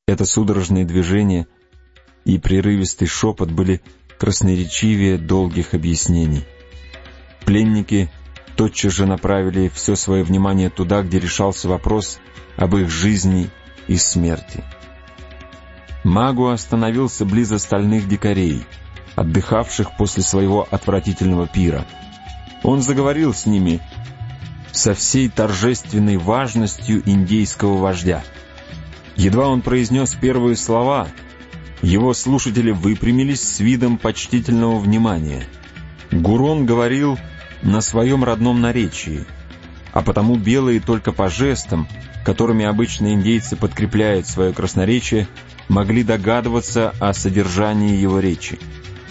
Это судорожные движения и прерывистый шепот были красноречивее долгих объяснений. Пленники тотчас же направили все свое внимание туда, где решался вопрос об их жизни и смерти. Магуа остановился близ остальных дикарей, отдыхавших после своего отвратительного пира. Он заговорил с ними со всей торжественной важностью индейского вождя. Едва он произнес первые слова, его слушатели выпрямились с видом почтительного внимания. Гурон говорил на своем родном наречии, а потому белые только по жестам, которыми обычно индейцы подкрепляют свое красноречие, могли догадываться о содержании его речи.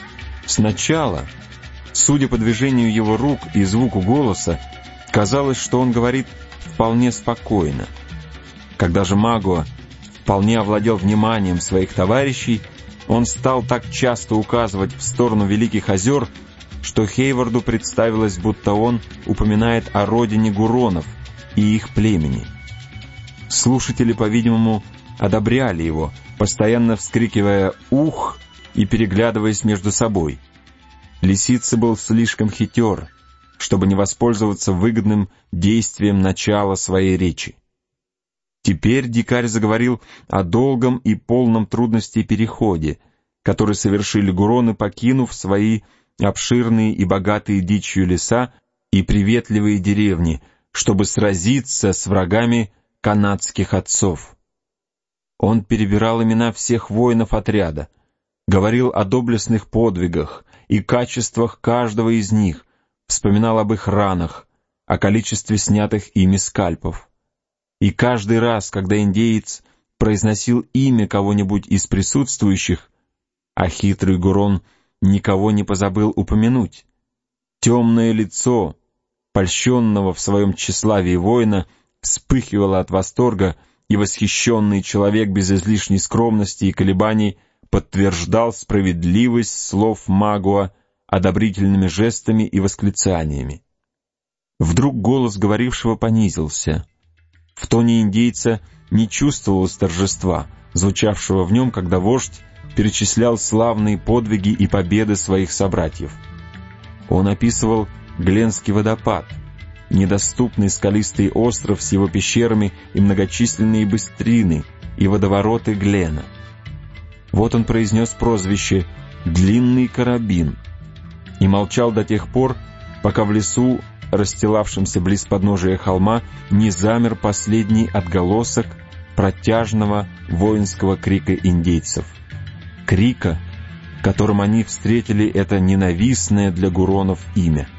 Сначала, судя по движению его рук и звуку голоса, казалось, что он говорит вполне спокойно. Когда же Магуа вполне овладел вниманием своих товарищей, он стал так часто указывать в сторону Великих озер, что Хейварду представилось, будто он упоминает о родине Гуронов и их племени. Слушатели, по-видимому, одобряли его, постоянно вскрикивая «ух» и переглядываясь между собой. Лисица был слишком хитер, чтобы не воспользоваться выгодным действием начала своей речи. Теперь дикарь заговорил о долгом и полном трудностей переходе, который совершили гуроны, покинув свои обширные и богатые дичью леса и приветливые деревни, чтобы сразиться с врагами канадских отцов. Он перебирал имена всех воинов отряда, говорил о доблестных подвигах и качествах каждого из них, вспоминал об их ранах, о количестве снятых ими скальпов. И каждый раз, когда индеец произносил имя кого-нибудь из присутствующих, а хитрый Гурон никого не позабыл упомянуть, темное лицо польщенного в своем тщеславии воина вспыхивало от восторга, и восхищенный человек без излишней скромности и колебаний подтверждал справедливость слов Магуа одобрительными жестами и восклицаниями. Вдруг голос говорившего понизился. В тоне индейца не чувствовалось торжества, звучавшего в нем, когда вождь перечислял славные подвиги и победы своих собратьев. Он описывал Гленский водопад, недоступный скалистый остров с его пещерами и многочисленные быстрины и водовороты Глена. Вот он произнес прозвище «Длинный карабин» и молчал до тех пор, пока в лесу, расстилавшемся близ подножия холма, не замер последний отголосок протяжного воинского крика индейцев. Крика, которым они встретили это ненавистное для гуронов имя.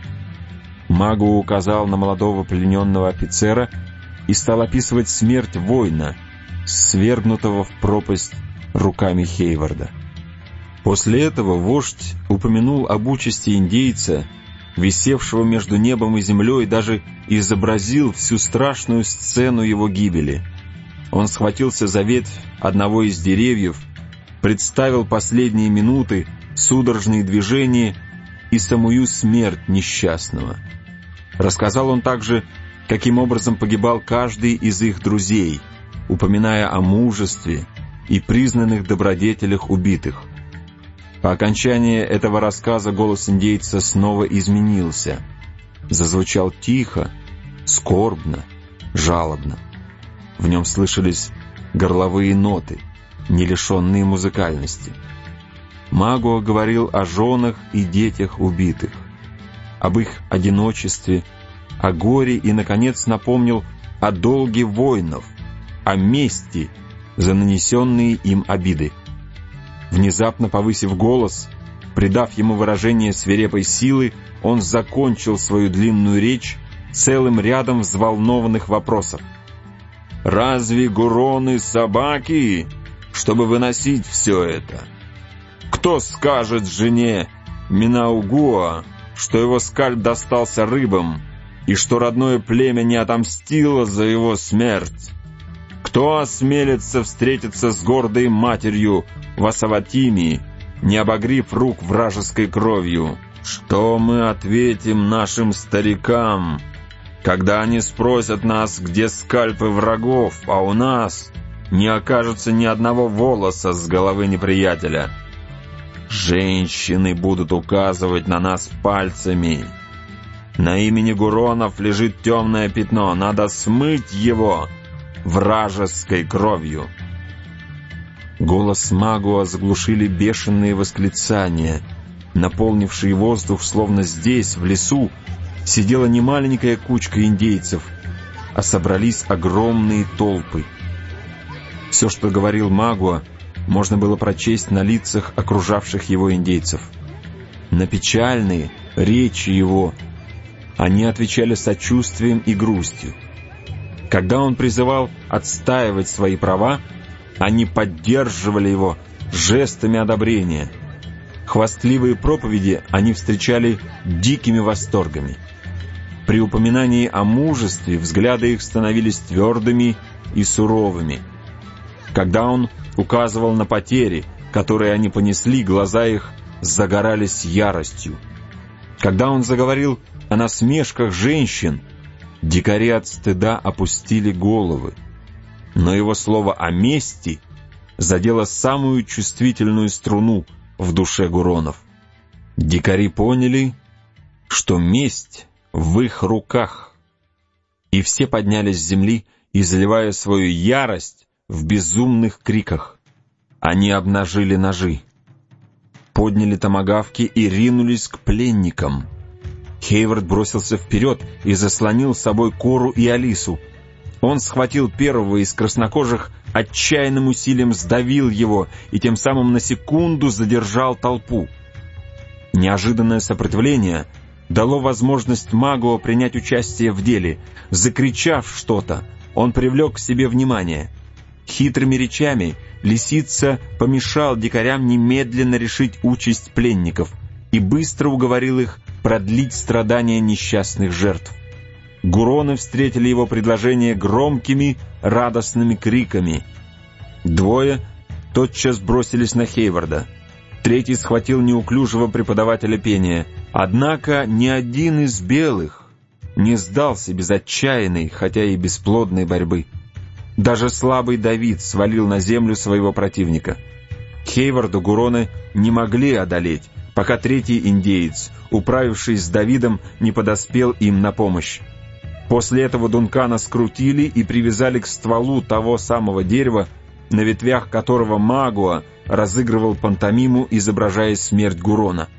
Магуа указал на молодого плененного офицера и стал описывать смерть воина, свергнутого в пропасть руками Хейварда. После этого вождь упомянул об участи индейца, висевшего между небом и землей, даже изобразил всю страшную сцену его гибели. Он схватился за ветвь одного из деревьев, представил последние минуты, судорожные движения и самую смерть несчастного. Рассказал он также, каким образом погибал каждый из их друзей, упоминая о мужестве и признанных добродетелях убитых. По окончании этого рассказа голос индейца снова изменился. Зазвучал тихо, скорбно, жалобно. В нем слышались горловые ноты, не лишенные музыкальности. Магуа говорил о женах и детях убитых, об их одиночестве, о горе и, наконец, напомнил о долге воинов, о мести за нанесенные им обиды. Внезапно повысив голос, придав ему выражение свирепой силы, он закончил свою длинную речь целым рядом взволнованных вопросов. «Разве гуроны собаки, чтобы выносить все это? Кто скажет жене Минаугуа, что его скальп достался рыбам, и что родное племя не отомстило за его смерть? Кто осмелится встретиться с гордой матерью в Асаватиме, не обогрив рук вражеской кровью? Что мы ответим нашим старикам, когда они спросят нас, где скальпы врагов, а у нас не окажется ни одного волоса с головы неприятеля. Женщины будут указывать на нас пальцами. На имени Гуронов лежит темное пятно, надо смыть его вражеской кровью». Голос Магуа заглушили бешеные восклицания, наполнившие воздух, словно здесь, в лесу, сидела не маленькая кучка индейцев, а собрались огромные толпы. Все, что говорил Магуа, можно было прочесть на лицах окружавших его индейцев. На печальные речи его они отвечали сочувствием и грустью. Когда он призывал отстаивать свои права, они поддерживали его жестами одобрения. Хвастливые проповеди они встречали дикими восторгами. При упоминании о мужестве взгляды их становились твердыми и суровыми. Когда он указывал на потери, которые они понесли, глаза их загорались яростью. Когда он заговорил о насмешках женщин, дикари от стыда опустили головы. Но его слово о мести задело самую чувствительную струну в душе Гуронов. Дикари поняли, что месть в их руках, и все поднялись с земли, изливая свою ярость в безумных криках. Они обнажили ножи, подняли томагавки и ринулись к пленникам. Хейвард бросился вперед и заслонил с собой Кору и Алису. Он схватил первого из краснокожих, отчаянным усилием сдавил его и тем самым на секунду задержал толпу. Неожиданное сопротивление дало возможность Магуа принять участие в деле. Закричав что-то, он привлек к себе внимание. Хитрыми речами Лисица помешал дикарям немедленно решить участь пленников и быстро уговорил их продлить страдания несчастных жертв. Гуроны встретили его предложение громкими, радостными криками. Двое тотчас бросились на Хейварда. Третий схватил неуклюжего преподавателя пения. Однако ни один из белых не сдался без отчаянной, хотя и бесплодной борьбы. Даже слабый Давид свалил на землю своего противника. Хейварду гуроны не могли одолеть, пока третий индеец, управившись с Давидом, не подоспел им на помощь. После этого Дункана скрутили и привязали к стволу того самого дерева, на ветвях которого Магуа разыгрывал пантомиму, изображая смерть Гурона.